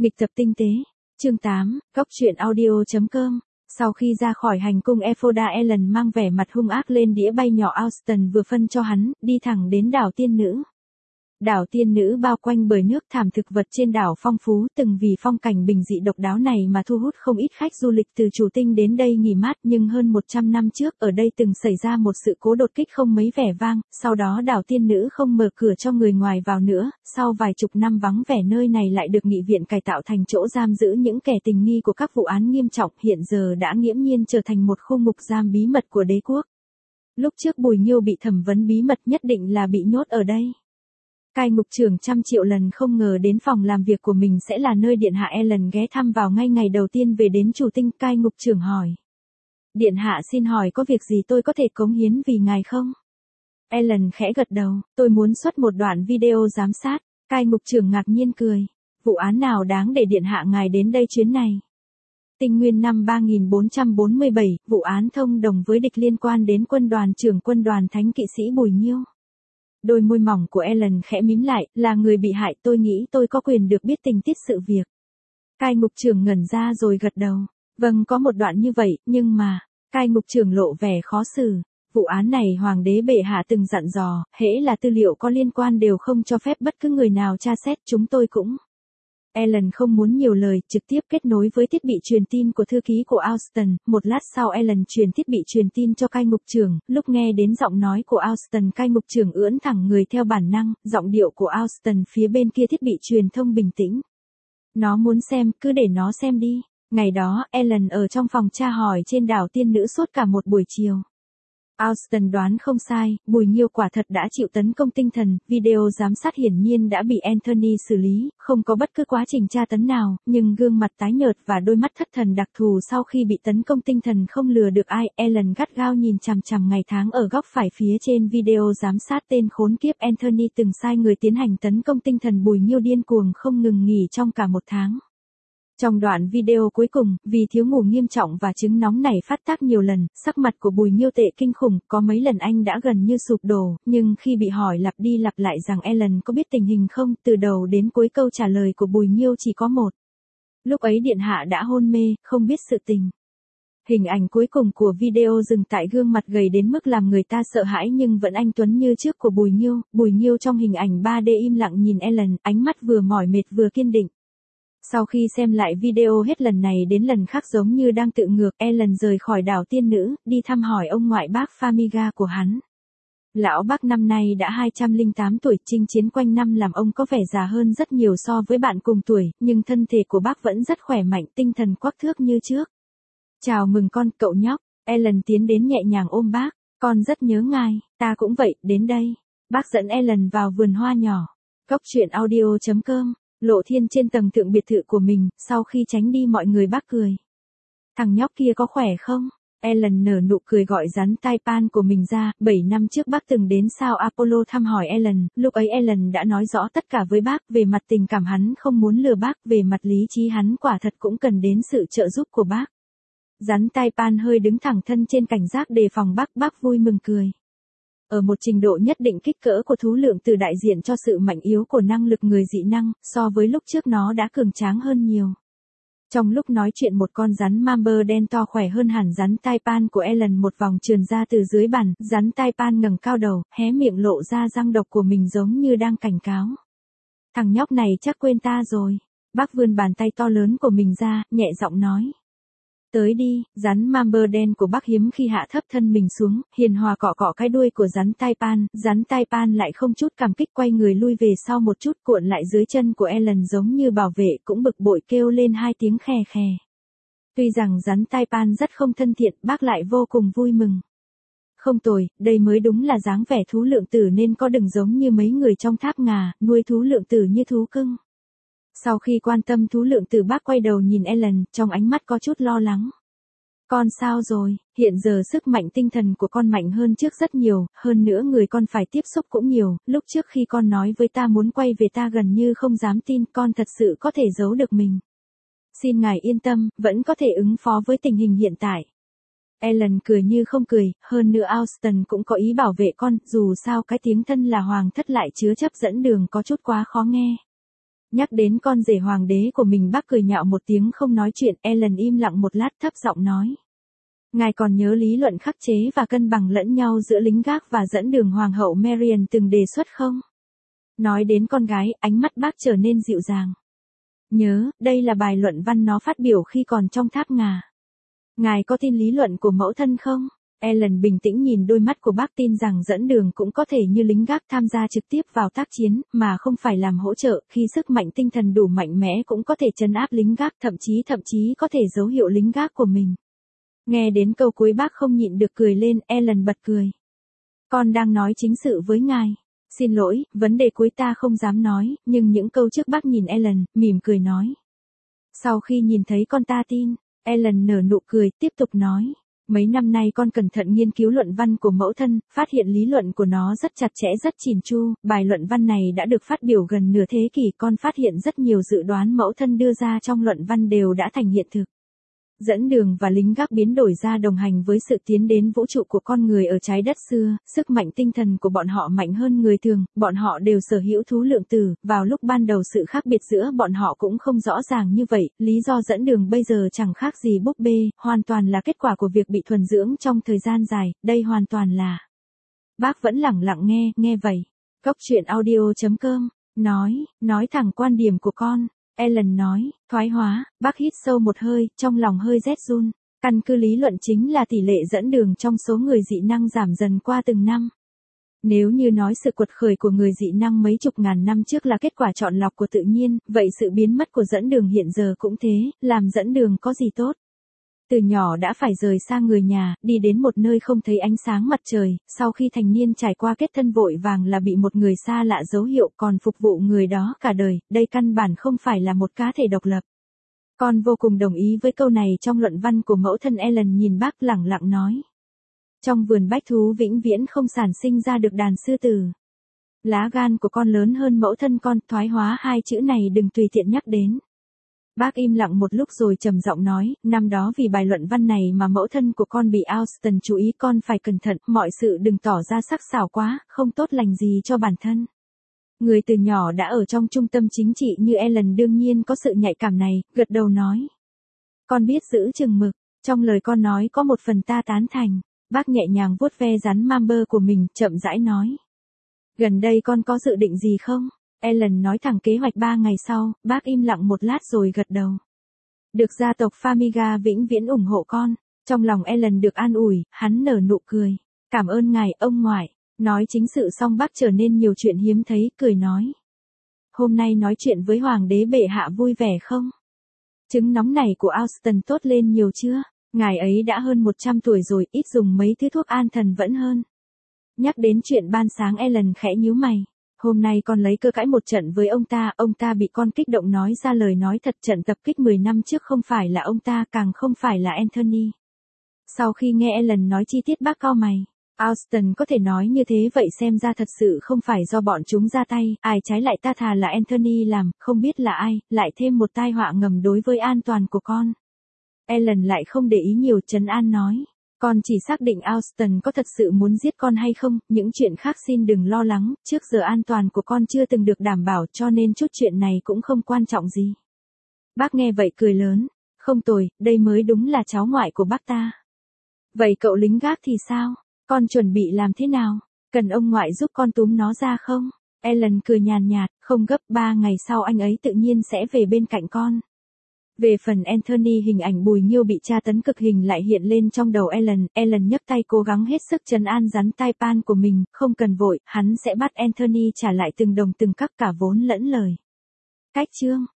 Nghịch tập tinh tế. Chương 8, Góc truyện audio.com. Sau khi ra khỏi hành cung Ephoda, Ellen mang vẻ mặt hung ác lên đĩa bay nhỏ Austin vừa phân cho hắn, đi thẳng đến đảo tiên nữ. Đảo tiên nữ bao quanh bởi nước, thảm thực vật trên đảo phong phú, từng vì phong cảnh bình dị độc đáo này mà thu hút không ít khách du lịch từ chủ tinh đến đây nghỉ mát. Nhưng hơn 100 năm trước, ở đây từng xảy ra một sự cố đột kích không mấy vẻ vang, sau đó đảo tiên nữ không mở cửa cho người ngoài vào nữa. Sau vài chục năm vắng vẻ, nơi này lại được nghị viện cải tạo thành chỗ giam giữ những kẻ tình nghi của các vụ án nghiêm trọng, hiện giờ đã nghiễm nhiên trở thành một khu ngục giam bí mật của đế quốc. Lúc trước Bùi Nhiêu bị thẩm vấn bí mật, nhất định là bị nhốt ở đây. Cai ngục trưởng trăm triệu lần không ngờ đến phòng làm việc của mình sẽ là nơi điện hạ Ellen ghé thăm vào ngay ngày đầu tiên về đến chủ tinh. Cai ngục trưởng hỏi: Điện hạ xin hỏi có việc gì tôi có thể cống hiến vì ngài không? Ellen khẽ gật đầu: Tôi muốn xuất một đoạn video giám sát. Cai ngục trưởng ngạc nhiên cười: Vụ án nào đáng để điện hạ ngài đến đây chuyến này? Tinh nguyên năm 3447, vụ án thông đồng với địch liên quan đến quân đoàn trưởng quân đoàn thánh kỵ sĩ Bùi Nhiêu. Đôi môi mỏng của Ellen khẽ mím lại: Là người bị hại, tôi nghĩ tôi có quyền được biết tình tiết sự việc. Cai ngục trưởng ngẩn ra rồi gật đầu: Vâng, có một đoạn như vậy, nhưng mà... Cai ngục trưởng lộ vẻ khó xử: Vụ án này hoàng đế bệ hạ từng dặn dò, hễ là tư liệu có liên quan đều không cho phép bất cứ người nào tra xét, chúng tôi cũng... Ellen không muốn nhiều lời, trực tiếp kết nối với thiết bị truyền tin của thư ký của Austin. Một lát sau Ellen truyền thiết bị truyền tin cho cai ngục trưởng. Lúc nghe đến giọng nói của Austin, cai ngục trưởng ưỡn thẳng người theo bản năng. Giọng điệu của Austin phía bên kia thiết bị truyền thông bình tĩnh: Nó muốn xem, cứ để nó xem đi. Ngày đó, Ellen ở trong phòng tra hỏi trên đảo tiên nữ suốt cả một buổi chiều. Austin đoán không sai, Bùi Nhiêu quả thật đã chịu tấn công tinh thần. Video giám sát hiển nhiên đã bị Anthony xử lý, không có bất cứ quá trình tra tấn nào, nhưng gương mặt tái nhợt và đôi mắt thất thần đặc thù sau khi bị tấn công tinh thần không lừa được ai. Ellen gắt gao nhìn chằm chằm ngày tháng ở góc phải phía trên video giám sát. Tên khốn kiếp Anthony từng sai người tiến hành tấn công tinh thần Bùi Nhiêu điên cuồng không ngừng nghỉ trong cả một tháng. Trong đoạn video cuối cùng, vì thiếu ngủ nghiêm trọng và chứng nóng nảy phát tác nhiều lần, sắc mặt của Bùi Nhiêu tệ kinh khủng, có mấy lần anh đã gần như sụp đổ, nhưng khi bị hỏi lặp đi lặp lại rằng Ellen có biết tình hình không, từ đầu đến cuối câu trả lời của Bùi Nhiêu chỉ có một: Lúc ấy điện hạ đã hôn mê, không biết sự tình. Hình ảnh cuối cùng của video dừng tại gương mặt gầy đến mức làm người ta sợ hãi nhưng vẫn anh tuấn như trước của Bùi Nhiêu. Bùi Nhiêu trong hình ảnh 3D im lặng nhìn Ellen, ánh mắt vừa mỏi mệt vừa kiên định. Sau khi xem lại video hết lần này đến lần khác giống như đang tự ngược, Ellen rời khỏi đảo tiên nữ, đi thăm hỏi ông ngoại bác Famiga của hắn. Lão bác năm nay đã 208 tuổi, chinh chiến quanh năm làm ông có vẻ già hơn rất nhiều so với bạn cùng tuổi, nhưng thân thể của bác vẫn rất khỏe mạnh, tinh thần quắc thước như trước. Chào mừng con, cậu nhóc. Ellen tiến đến nhẹ nhàng ôm bác. Con rất nhớ ngài, ta cũng vậy, đến đây. Bác dẫn Ellen vào vườn hoa nhỏ. Góc truyện audio.com. Lộ Thiên trên tầng thượng biệt thự của mình, sau khi tránh đi mọi người bác cười: Thằng nhóc kia có khỏe không? Ellen nở nụ cười gọi rắn tai pan của mình ra. 7 năm trước bác từng đến sao Apollo thăm hỏi Ellen, lúc ấy Ellen đã nói rõ tất cả với bác, về mặt tình cảm hắn không muốn lừa bác, về mặt lý trí hắn quả thật cũng cần đến sự trợ giúp của bác. Rắn tai pan hơi đứng thẳng thân trên cảnh giác đề phòng bác vui mừng cười. Ở một trình độ nhất định, kích cỡ của thú lượng tử đại diện cho sự mạnh yếu của năng lực người dị năng, so với lúc trước nó đã cường tráng hơn nhiều. Trong lúc nói chuyện, một con rắn Mamber đen to khỏe hơn hẳn rắn tai pan của Ellen một vòng trườn ra từ dưới bàn. Rắn tai pan ngẩng cao đầu, hé miệng lộ ra răng độc của mình giống như đang cảnh cáo: Thằng nhóc này chắc quên ta rồi. Bác vươn bàn tay to lớn của mình ra, nhẹ giọng nói: Tới đi. Rắn Mamber đen của bác hiếm khi hạ thấp thân mình xuống, hiền hòa cọ cọ cái đuôi của rắn tai pan. Rắn tai pan lại không chút cảm kích, quay người lui về sau một chút, cuộn lại dưới chân của Ellen giống như bảo vệ, cũng bực bội kêu lên 2 tiếng khè khè. Tuy rằng rắn tai pan rất không thân thiện, bác lại vô cùng vui mừng. Không tồi, đây mới đúng là dáng vẻ thú lượng tử nên có, đừng giống như mấy người trong tháp ngà, nuôi thú lượng tử như thú cưng. Sau khi quan tâm thú lượng tử, bác quay đầu nhìn Ellen, trong ánh mắt có chút lo lắng. Con sao rồi? Hiện giờ sức mạnh tinh thần của con mạnh hơn trước rất nhiều, hơn nữa người con phải tiếp xúc cũng nhiều. Lúc trước khi con nói với ta muốn quay về, ta gần như không dám tin con thật sự có thể giấu được mình. Xin ngài yên tâm, vẫn có thể ứng phó với tình hình hiện tại. Ellen cười như không cười, hơn nữa Austin cũng có ý bảo vệ con, dù sao cái tiếng thân là hoàng thất lại chứa chấp dẫn đường có chút quá khó nghe. Nhắc đến con rể hoàng đế của mình bác cười nhạo một tiếng không nói chuyện, Ellen im lặng một lát thấp giọng nói. Ngài còn nhớ lý luận khắc chế và cân bằng lẫn nhau giữa lính gác và dẫn đường hoàng hậu Marian từng đề xuất không? Nói đến con gái, ánh mắt bác trở nên dịu dàng. Nhớ, đây là bài luận văn nó phát biểu khi còn trong tháp ngà. Ngài có tin lý luận của mẫu thân không? Ellen bình tĩnh nhìn đôi mắt của bác, tin rằng dẫn đường cũng có thể như lính gác tham gia trực tiếp vào tác chiến, mà không phải làm hỗ trợ, khi sức mạnh tinh thần đủ mạnh mẽ cũng có thể trấn áp lính gác, thậm chí có thể dấu hiệu lính gác của mình. Nghe đến câu cuối bác không nhịn được cười lên, Ellen bật cười. Con đang nói chính sự với ngài. Xin lỗi, vấn đề cuối ta không dám nói, nhưng những câu trước bác nhìn Ellen, mỉm cười nói. Sau khi nhìn thấy con ta tin, Ellen nở nụ cười, tiếp tục nói. Mấy năm nay con cẩn thận nghiên cứu luận văn của mẫu thân, phát hiện lý luận của nó rất chặt chẽ, rất chỉn chu, bài luận văn này đã được phát biểu gần nửa thế kỷ, con phát hiện rất nhiều dự đoán mẫu thân đưa ra trong luận văn đều đã thành hiện thực. Dẫn đường và lính gác biến đổi ra đồng hành với sự tiến đến vũ trụ của con người ở trái đất xưa, sức mạnh tinh thần của bọn họ mạnh hơn người thường, bọn họ đều sở hữu thú lượng tử, vào lúc ban đầu sự khác biệt giữa bọn họ cũng không rõ ràng như vậy, lý do dẫn đường bây giờ chẳng khác gì búp bê, hoàn toàn là kết quả của việc bị thuần dưỡng trong thời gian dài, đây hoàn toàn là. Bác vẫn lẳng lặng nghe vậy. Góc truyện audio.com, nói thẳng quan điểm của con. Ellen nói, thoái hóa, bác hít sâu một hơi, trong lòng hơi rét run. Căn cứ lý luận chính là tỷ lệ dẫn đường trong số người dị năng giảm dần qua từng năm. Nếu như nói sự quật khởi của người dị năng mấy chục ngàn năm trước là kết quả chọn lọc của tự nhiên, vậy sự biến mất của dẫn đường hiện giờ cũng thế, làm dẫn đường có gì tốt. Từ nhỏ đã phải rời xa người nhà, đi đến một nơi không thấy ánh sáng mặt trời, sau khi thành niên trải qua kết thân vội vàng là bị một người xa lạ dấu hiệu còn phục vụ người đó cả đời, đây căn bản không phải là một cá thể độc lập. Con vô cùng đồng ý với câu này trong luận văn của mẫu thân. Ellen nhìn bác lẳng lặng nói. Trong vườn bách thú vĩnh viễn không sản sinh ra được đàn sư tử. Lá gan của con lớn hơn mẫu thân con, thoái hóa hai chữ này đừng tùy tiện nhắc đến. Bác im lặng một lúc rồi trầm giọng nói, năm đó vì bài luận văn này mà mẫu thân của con bị Austen chú ý, con phải cẩn thận, mọi sự đừng tỏ ra sắc sảo quá, không tốt lành gì cho bản thân. Người từ nhỏ đã ở trong trung tâm chính trị như Ellen đương nhiên có sự nhạy cảm này, gật đầu nói. Con biết giữ chừng mực, trong lời con nói có một phần ta tán thành. Bác nhẹ nhàng vuốt ve rắn Mamber của mình, chậm rãi nói. Gần đây con có dự định gì không? Ellen nói thẳng kế hoạch 3 ngày sau, bác im lặng một lát rồi gật đầu. Được gia tộc Famiga vĩnh viễn ủng hộ con. Trong lòng Ellen được an ủi, hắn nở nụ cười. Cảm ơn ngài, ông ngoại. Nói chính sự xong bác trở nên nhiều chuyện hiếm thấy, cười nói. Hôm nay nói chuyện với hoàng đế bệ hạ vui vẻ không? Trứng nóng này của Austen tốt lên nhiều chưa? Ngài ấy đã hơn 100 tuổi rồi, ít dùng mấy thứ thuốc an thần vẫn hơn. Nhắc đến chuyện ban sáng Ellen khẽ nhíu mày. Hôm nay con lấy cơ cãi một trận với ông ta bị con kích động nói ra lời nói thật. Trận tập kích 10 năm trước không phải là ông ta, càng không phải là Anthony. Sau khi nghe Ellen nói chi tiết bác cau mày. Austen có thể nói như thế vậy xem ra thật sự không phải do bọn chúng ra tay, ai trái lại ta thà là Anthony làm, không biết là ai, lại thêm một tai họa ngầm đối với an toàn của con. Ellen lại không để ý nhiều, trấn an nói. Con chỉ xác định Austen có thật sự muốn giết con hay không, những chuyện khác xin đừng lo lắng, trước giờ an toàn của con chưa từng được đảm bảo cho nên chút chuyện này cũng không quan trọng gì. Bác nghe vậy cười lớn, không tồi, đây mới đúng là cháu ngoại của bác ta. Vậy cậu lính gác thì sao? Con chuẩn bị làm thế nào? Cần ông ngoại giúp con túm nó ra không? Ellen cười nhàn nhạt, không gấp, 3 ngày sau anh ấy tự nhiên sẽ về bên cạnh con. Về phần Anthony, hình ảnh Bùi Nghiêu bị tra tấn cực hình lại hiện lên trong đầu Ellen nhấc tay cố gắng hết sức trấn an rắn tai pan của mình, không cần vội, hắn sẽ bắt Anthony trả lại từng đồng từng cắc cả vốn lẫn lời. Cách chương